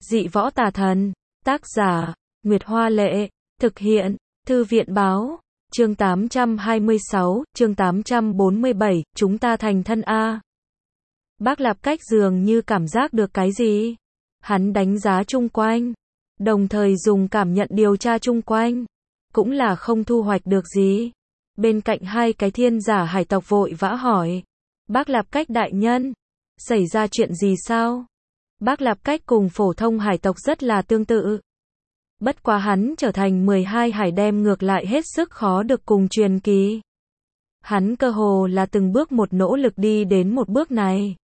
Dị võ tà thần. Tác giả, Nguyệt Hoa Lệ. Thực hiện, Thư viện Báo. Chương 826, chương 847, chúng ta thành thân a. Bác Lạp Cách dường như cảm giác được cái gì. Hắn đánh giá chung quanh, đồng thời dùng cảm nhận điều tra chung quanh, cũng là không thu hoạch được gì. Bên cạnh hai cái thiên giả hải tộc vội vã hỏi, Bác Lạp Cách đại nhân, xảy ra chuyện gì sao? Bác Lạp Cách cùng phổ thông hải tộc rất là tương tự. Bất quá hắn trở thành 12 hải đem ngược lại hết sức khó được cùng truyền kỳ. Hắn cơ hồ là từng bước một nỗ lực đi đến một bước này.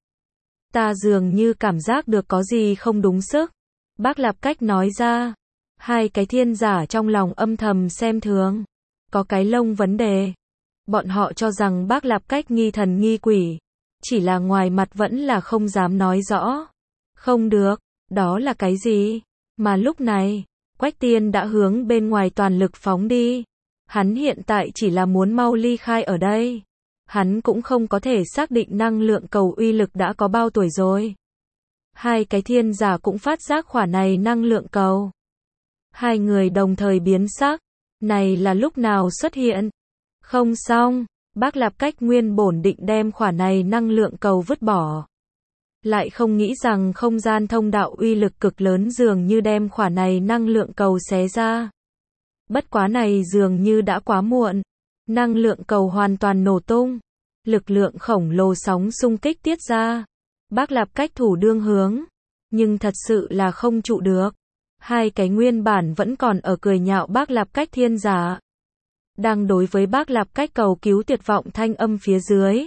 Ta dường như cảm giác được có gì không đúng sức. Bác Lạp Cách nói ra. Hai cái thiên giả trong lòng âm thầm xem thường. Có cái lông vấn đề. Bọn họ cho rằng Bác Lạp Cách nghi thần nghi quỷ. Chỉ là ngoài mặt vẫn là không dám nói rõ. Không được, đó là cái gì? Mà lúc này, Quách Tiên đã hướng bên ngoài toàn lực phóng đi. Hắn hiện tại chỉ là muốn mau ly khai ở đây. Hắn cũng không có thể xác định năng lượng cầu uy lực đã có bao tuổi rồi. Hai cái thiên giả cũng phát giác khỏa này năng lượng cầu. Hai người đồng thời biến sắc. Này là lúc nào xuất hiện? Không xong, Bác Lạp Cách nguyên bổn định đem khỏa này năng lượng cầu vứt bỏ. Lại không nghĩ rằng không gian thông đạo uy lực cực lớn dường như đem khỏa này năng lượng cầu xé ra. Bất quá này dường như đã quá muộn. Năng lượng cầu hoàn toàn nổ tung. Lực lượng khổng lồ sóng xung kích tiết ra. Bác Lạp Cách thủ đương hướng. Nhưng thật sự là không trụ được. Hai cái nguyên bản vẫn còn ở cười nhạo Bác Lạp Cách thiên giả. Đang đối với Bác Lạp Cách cầu cứu tuyệt vọng thanh âm phía dưới.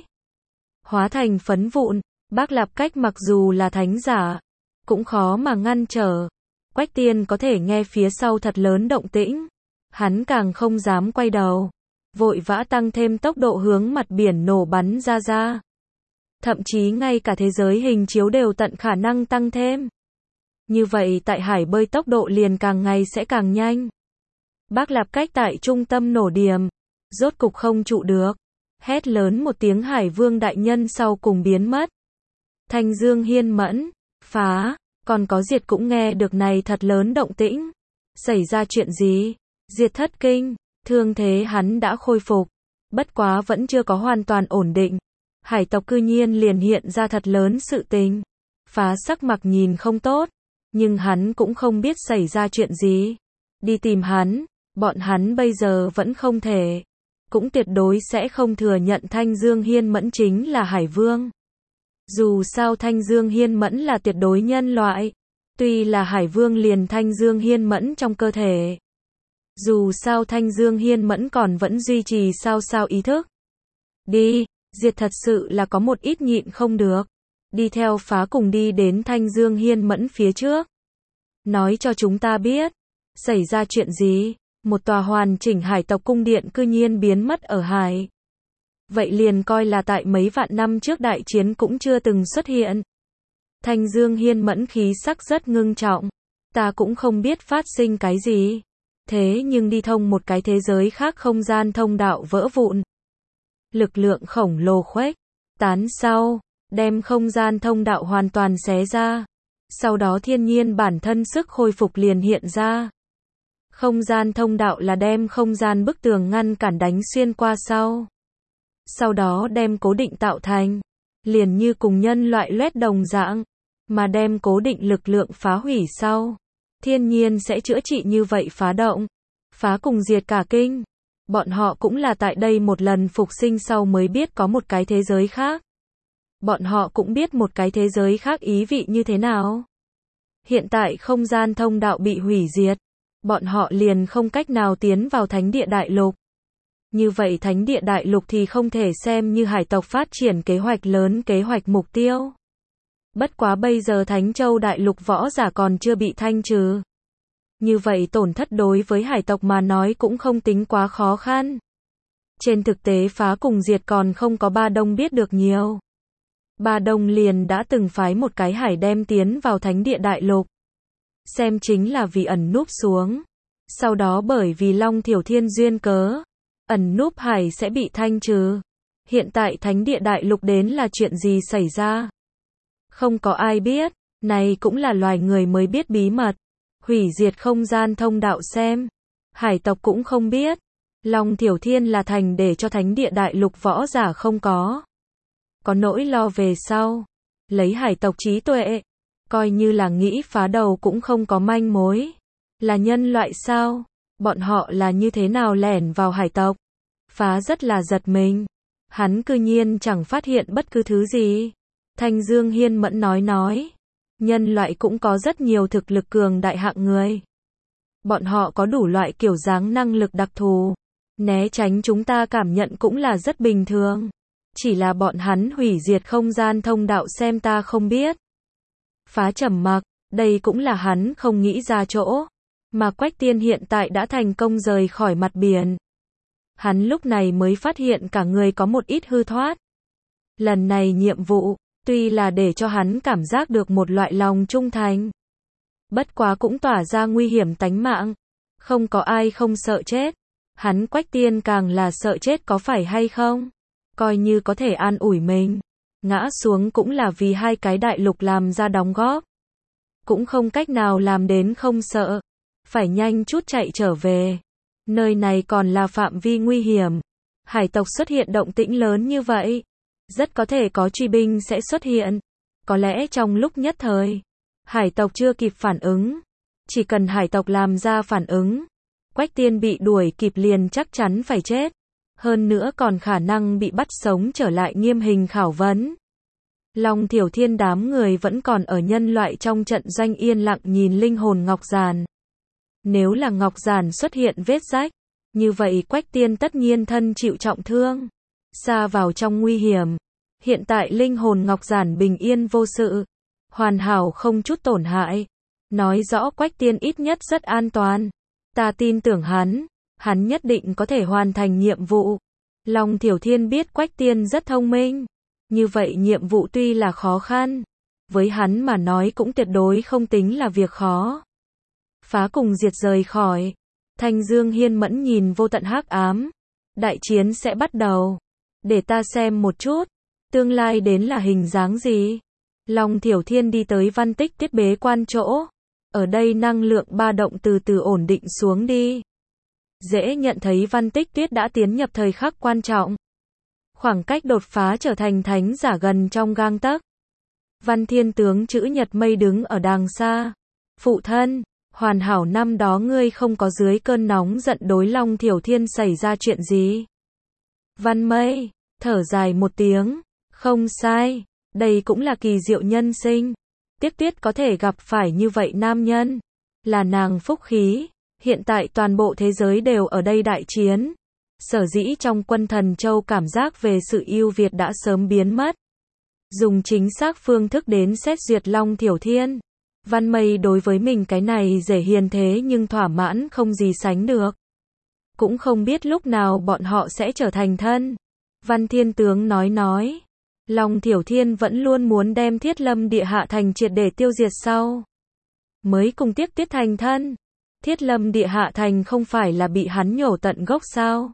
Hóa thành phấn vụn. Bác Lạp Cách mặc dù là thánh giả, cũng khó mà ngăn trở. Quách Tiên có thể nghe phía sau thật lớn động tĩnh. Hắn càng không dám quay đầu. Vội vã tăng thêm tốc độ hướng mặt biển nổ bắn ra. Thậm chí ngay cả thế giới hình chiếu đều tận khả năng tăng thêm. Như vậy tại hải bơi tốc độ liền càng ngày sẽ càng nhanh. Bác Lạp Cách tại trung tâm nổ điểm. Rốt cục không trụ được. Hét lớn một tiếng Hải Vương đại nhân sau cùng biến mất. Thanh Dương Hiên Mẫn, phá, còn có Diệt cũng nghe được này thật lớn động tĩnh. Xảy ra chuyện gì? Diệt thất kinh, thương thế hắn đã khôi phục. Bất quá vẫn chưa có hoàn toàn ổn định. Hải tộc cư nhiên liền hiện ra thật lớn sự tình. Phá sắc mặt nhìn không tốt, nhưng hắn cũng không biết xảy ra chuyện gì. Đi tìm hắn, bọn hắn bây giờ vẫn không thể. Cũng tuyệt đối sẽ không thừa nhận Thanh Dương Hiên Mẫn chính là Hải Vương. Dù sao Thanh Dương Hiên Mẫn là tuyệt đối nhân loại. Tuy là Hải Vương liền Thanh Dương Hiên Mẫn trong cơ thể. Dù sao Thanh Dương Hiên Mẫn còn vẫn duy trì sao ý thức. Đi, Diệt thật sự là có một ít nhịn không được. Đi theo phá cùng đi đến Thanh Dương Hiên Mẫn phía trước. Nói cho chúng ta biết. Xảy ra chuyện gì? Một tòa hoàn chỉnh hải tộc cung điện cư nhiên biến mất ở hải. Vậy liền coi là tại mấy vạn năm trước đại chiến cũng chưa từng xuất hiện. Thanh Dương Hiên Mẫn khí sắc rất ngưng trọng. Ta cũng không biết phát sinh cái gì. Thế nhưng đi thông một cái thế giới khác không gian thông đạo vỡ vụn. Lực lượng khổng lồ khuếch tán sau, đem không gian thông đạo hoàn toàn xé ra. Sau đó thiên nhiên bản thân sức khôi phục liền hiện ra. Không gian thông đạo là đem không gian bức tường ngăn cản đánh xuyên qua sau đó đem cố định tạo thành, liền như cùng nhân loại loét đồng dạng, mà đem cố định lực lượng phá hủy sau. Thiên nhiên sẽ chữa trị như vậy phá động. Phá cùng Diệt cả kinh. Bọn họ cũng là tại đây một lần phục sinh sau mới biết có một cái thế giới khác. Bọn họ cũng biết một cái thế giới khác ý vị như thế nào. Hiện tại không gian thông đạo bị hủy diệt. Bọn họ liền không cách nào tiến vào Thánh Địa Đại Lục. Như vậy Thánh Địa Đại Lục thì không thể xem như hải tộc phát triển kế hoạch lớn kế hoạch mục tiêu. Bất quá bây giờ Thánh Châu Đại Lục võ giả còn chưa bị thanh trừ. Như vậy tổn thất đối với hải tộc mà nói cũng không tính quá khó khăn. Trên thực tế phá cùng Diệt còn không có Ba Đông biết được nhiều. Ba Đông liền đã từng phái một cái hải đem tiến vào Thánh Địa Đại Lục. Xem chính là vì ẩn núp xuống. Sau đó bởi vì Long Thiểu Thiên duyên cớ, ẩn núp hải sẽ bị thanh trừ. Hiện tại Thánh Địa Đại Lục đến là chuyện gì xảy ra? Không có ai biết, Này cũng là loài người mới biết bí mật. Hủy diệt không gian thông đạo xem. Hải tộc cũng không biết. Long Thiểu Thiên là thành để cho thánh địa đại lục võ giả không có. Có nỗi lo về sau. Lấy hải tộc trí tuệ. Coi như là nghĩ phá đầu cũng không có manh mối. Là nhân loại sao? Bọn họ là như thế nào lẻn vào hải tộc? Phá rất là giật mình. Hắn cư nhiên chẳng phát hiện bất cứ thứ gì. Thanh Dương Hiên Mẫn nói. Nhân loại cũng có rất nhiều thực lực cường đại hạng người. Bọn họ có đủ loại kiểu dáng năng lực đặc thù. Né tránh chúng ta cảm nhận cũng là rất bình thường. Chỉ là bọn hắn hủy diệt không gian thông đạo xem ta không biết. Phá trầm mặc, đây cũng là hắn không nghĩ ra chỗ. Mà Quách Tiên hiện tại đã thành công rời khỏi mặt biển. Hắn lúc này mới phát hiện cả người có một ít hư thoát. Lần này nhiệm vụ, tuy là để cho hắn cảm giác được một loại lòng trung thành. Bất quá cũng tỏa ra nguy hiểm tánh mạng. Không có ai không sợ chết. Hắn Quách Tiên càng là sợ chết có phải hay không? Coi như có thể an ủi mình. Ngã xuống cũng là vì hai cái đại lục làm ra đóng góp. Cũng không cách nào làm đến không sợ. Phải nhanh chút chạy trở về. Nơi này còn là phạm vi nguy hiểm. Hải tộc xuất hiện động tĩnh lớn như vậy. Rất có thể có truy binh sẽ xuất hiện. Có lẽ trong lúc nhất thời, hải tộc chưa kịp phản ứng. Chỉ cần hải tộc làm ra phản ứng, Quách Tiên bị đuổi kịp liền chắc chắn phải chết. Hơn nữa còn khả năng bị bắt sống trở lại nghiêm hình khảo vấn. Long Thiểu Thiên đám người vẫn còn ở nhân loại trong trận doanh yên lặng nhìn linh hồn Ngọc Giản. Nếu là Ngọc Giản xuất hiện vết rách, như vậy Quách Tiên tất nhiên thân chịu trọng thương, sa vào trong nguy hiểm. Hiện tại linh hồn Ngọc Giản bình yên vô sự, hoàn hảo không chút tổn hại. Nói rõ Quách Tiên ít nhất rất an toàn. Ta tin tưởng hắn nhất định có thể hoàn thành nhiệm vụ. Long Thiểu Thiên biết Quách Tiên rất thông minh. Như vậy nhiệm vụ tuy là khó khăn, với hắn mà nói cũng tuyệt đối không tính là việc khó. Phá cùng diệt rời khỏi. Thanh Dương Hiên Mẫn nhìn vô tận hắc ám. Đại chiến sẽ bắt đầu. Để ta xem một chút. Tương lai đến là hình dáng gì? Long Thiểu Thiên đi tới Văn Tích Tiết bế quan chỗ. Ở đây năng lượng ba động từ từ ổn định xuống đi. Dễ nhận thấy Văn Tích Tuyết đã tiến nhập thời khắc quan trọng. Khoảng cách đột phá trở thành thánh giả gần trong gang tấc. Văn Thiên tướng chữ nhật mây đứng ở đàng xa. Phụ thân, hoàn hảo năm đó ngươi không có dưới cơn nóng giận đối Long Thiểu Thiên xảy ra chuyện gì? Văn Mây, thở dài một tiếng. Không sai, đây cũng là kỳ diệu nhân sinh. Tiếc Tuyết có thể gặp phải như vậy nam nhân. Là nàng phúc khí. Hiện tại toàn bộ thế giới đều ở đây đại chiến. Sở dĩ trong quân Thần Châu cảm giác về sự ưu việt đã sớm biến mất. Dùng chính xác phương thức đến xét duyệt Long Thiểu Thiên. Văn Mây đối với mình cái này dễ hiền thế nhưng thỏa mãn không gì sánh được. Cũng không biết lúc nào bọn họ sẽ trở thành thân. Văn Thiên tướng nói. Long Thiểu Thiên vẫn luôn muốn đem Thiết Lâm Địa Hạ Thành triệt để tiêu diệt sau. Mới cùng Tiếc Tuyết thành thân. Thiết Lâm Địa Hạ Thành không phải là bị hắn nhổ tận gốc sao?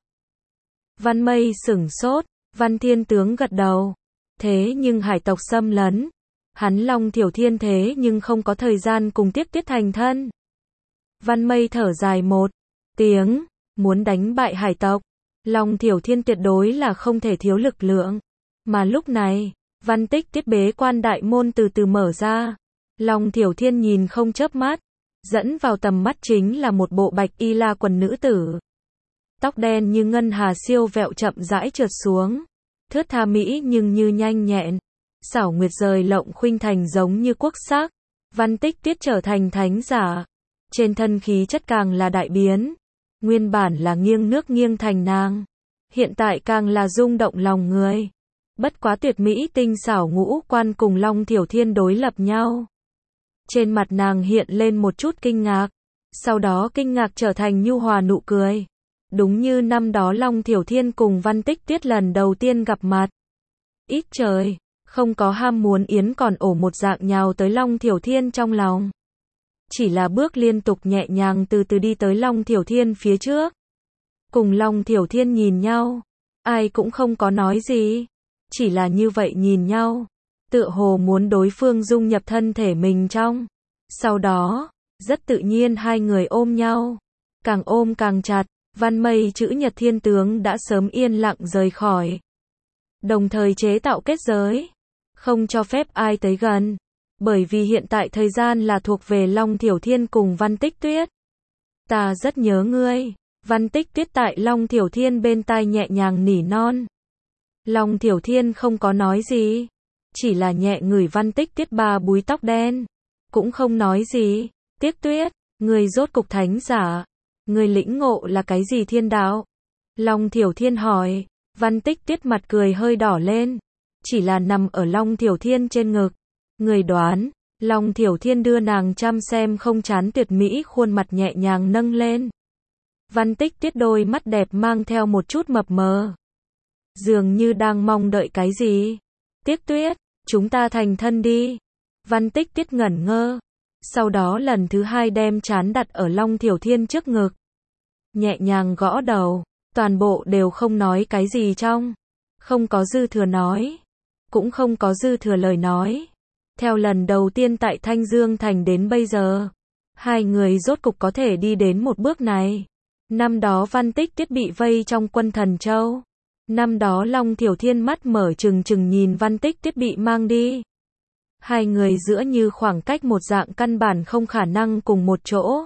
Văn Mây sửng sốt. Văn Thiên tướng gật đầu. Thế nhưng hải tộc xâm lấn. Hắn Long Thiểu Thiên thế nhưng không có thời gian cùng Tiếc Tuyết thành thân. Văn Mây thở dài một tiếng. Muốn đánh bại hải tộc. Long Thiểu Thiên tuyệt đối là không thể thiếu lực lượng. Mà lúc này, Văn Tích Tiết bế quan đại môn từ từ mở ra. Long Thiểu Thiên nhìn không chớp mắt. Dẫn vào tầm mắt chính là một bộ bạch y la quần nữ tử. Tóc đen như ngân hà siêu vẹo chậm rãi trượt xuống. Thướt tha mỹ nhưng như nhanh nhẹn. Xảo nguyệt rời lộng khuynh thành giống như quốc sắc. Văn Tích Tiết trở thành thánh giả. Trên thân khí chất càng là đại biến. Nguyên bản là nghiêng nước nghiêng thành nàng. Hiện tại càng là rung động lòng người. Bất quá tuyệt mỹ tinh xảo ngũ quan cùng Long Thiểu Thiên đối lập nhau. Trên mặt nàng hiện lên một chút kinh ngạc. Sau đó kinh ngạc trở thành nhu hòa nụ cười. Đúng như năm đó Long Thiểu Thiên cùng Văn Tích Tuyết lần đầu tiên gặp mặt. Ít trời, không có ham muốn yến còn ổ một dạng nhào tới Long Thiểu Thiên trong lòng. Chỉ là bước liên tục nhẹ nhàng từ từ đi tới Long Thiểu Thiên phía trước. Cùng Long Thiểu Thiên nhìn nhau. Ai cũng không có nói gì. Chỉ là như vậy nhìn nhau. tựa hồ muốn đối phương dung nhập thân thể mình trong. Sau đó, rất tự nhiên hai người ôm nhau, càng ôm càng chặt, Văn Mây chữ nhật thiên tướng đã sớm yên lặng rời khỏi. Đồng thời chế tạo kết giới, không cho phép ai tới gần, bởi vì hiện tại thời gian là thuộc về Long Thiểu Thiên cùng Văn Tích Tuyết. Ta rất nhớ ngươi, Văn Tích Tuyết tại Long Thiểu Thiên bên tai nhẹ nhàng nỉ non. Long Thiểu Thiên không có nói gì, chỉ là nhẹ ngửi Văn Tích Tuyết ba búi tóc đen, cũng không nói gì. Tiếc Tuyết, ngươi rốt cục thánh giả, ngươi lĩnh ngộ là cái gì thiên đạo? Long Thiểu Thiên hỏi. Văn Tích Tuyết mặt cười hơi đỏ lên, chỉ là nằm ở Long Thiểu Thiên trên ngực. Người đoán, Long Thiểu Thiên đưa nàng chăm xem không chán tuyệt mỹ khuôn mặt nhẹ nhàng nâng lên. Văn Tích Tuyết đôi mắt đẹp mang theo một chút mập mờ, dường như đang mong đợi cái gì. Tiếc Tuyết, chúng ta thành thân đi. Văn Tích Tuyết ngẩn ngơ, sau đó lần thứ hai đem trán đặt ở Long Thiểu Thiên trước ngực, nhẹ nhàng gõ đầu. Toàn bộ đều không nói cái gì trong, không có dư thừa nói, cũng không có dư thừa lời nói. Theo lần đầu tiên tại Thanh Dương Thành đến bây giờ, hai người rốt cục có thể đi đến một bước này. Năm đó Văn Tích Tuyết bị vây trong Quân Thần Châu. Năm đó Long Thiểu Thiên mắt mở trừng trừng nhìn Văn Tích Tuyết bị mang đi. Hai người giữa như khoảng cách một dạng căn bản không khả năng cùng một chỗ.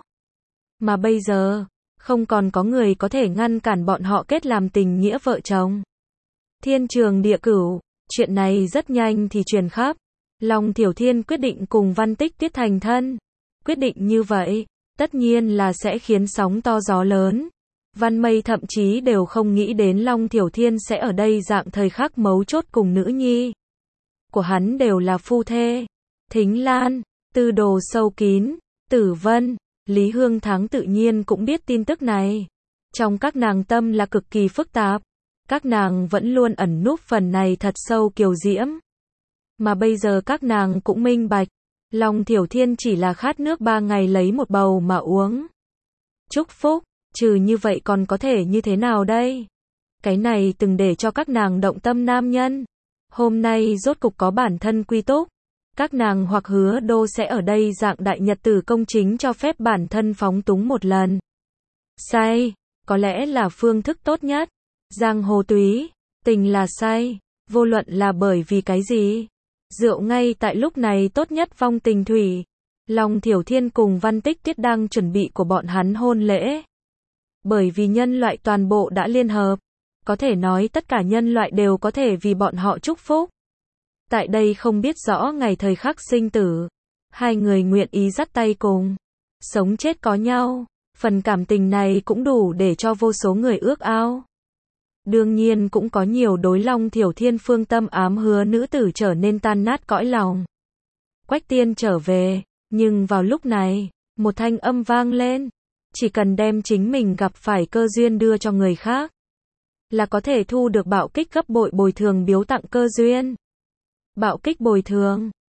Mà bây giờ, không còn có người có thể ngăn cản bọn họ kết làm tình nghĩa vợ chồng. Thiên trường địa cửu, chuyện này rất nhanh thì truyền khắp. Long Thiểu Thiên quyết định cùng Văn Tích Tuyết thành thân. Quyết định như vậy, tất nhiên là sẽ khiến sóng to gió lớn. Văn Mây thậm chí đều không nghĩ đến Long Thiểu Thiên sẽ ở đây dạng thời khắc mấu chốt cùng nữ nhi của hắn đều là phu thê. Thính Lan, Tư Đồ sâu kín, Tử Vân, Lý Hương Thắng tự nhiên cũng biết tin tức này. Trong các nàng tâm là cực kỳ phức tạp. Các nàng vẫn luôn ẩn núp phần này thật sâu kiều diễm. Mà bây giờ các nàng cũng minh bạch. Long Thiểu Thiên chỉ là khát nước 3 ngày lấy một bầu mà uống. Chúc phúc, trừ như vậy còn có thể như thế nào đây? Cái này từng để cho các nàng động tâm nam nhân. Hôm nay rốt cục có bản thân quy túc. Các nàng hoặc hứa đô sẽ ở đây dạng đại nhật tử công chính cho phép bản thân phóng túng một lần. Say, có lẽ là phương thức tốt nhất. Giang hồ túy, tình là say, vô luận là bởi vì cái gì. Rượu ngay tại lúc này tốt nhất vong tình thủy. Long Thiểu Thiên cùng Văn Tích Tuyết đang chuẩn bị của bọn hắn hôn lễ. Bởi vì nhân loại toàn bộ đã liên hợp. Có thể nói tất cả nhân loại đều có thể vì bọn họ chúc phúc. Tại đây không biết rõ ngày thời khắc sinh tử. Hai người nguyện ý dắt tay cùng. Sống chết có nhau. Phần cảm tình này cũng đủ để cho vô số người ước ao. Đương nhiên cũng có nhiều đối Long Thiểu Thiên phương tâm ám hứa nữ tử trở nên tan nát cõi lòng. Quách Tiên trở về, nhưng vào lúc này, một thanh âm vang lên. Chỉ cần đem chính mình gặp phải cơ duyên đưa cho người khác, là có thể thu được bạo kích gấp bội bồi thường biếu tặng cơ duyên. Bạo kích bồi thường,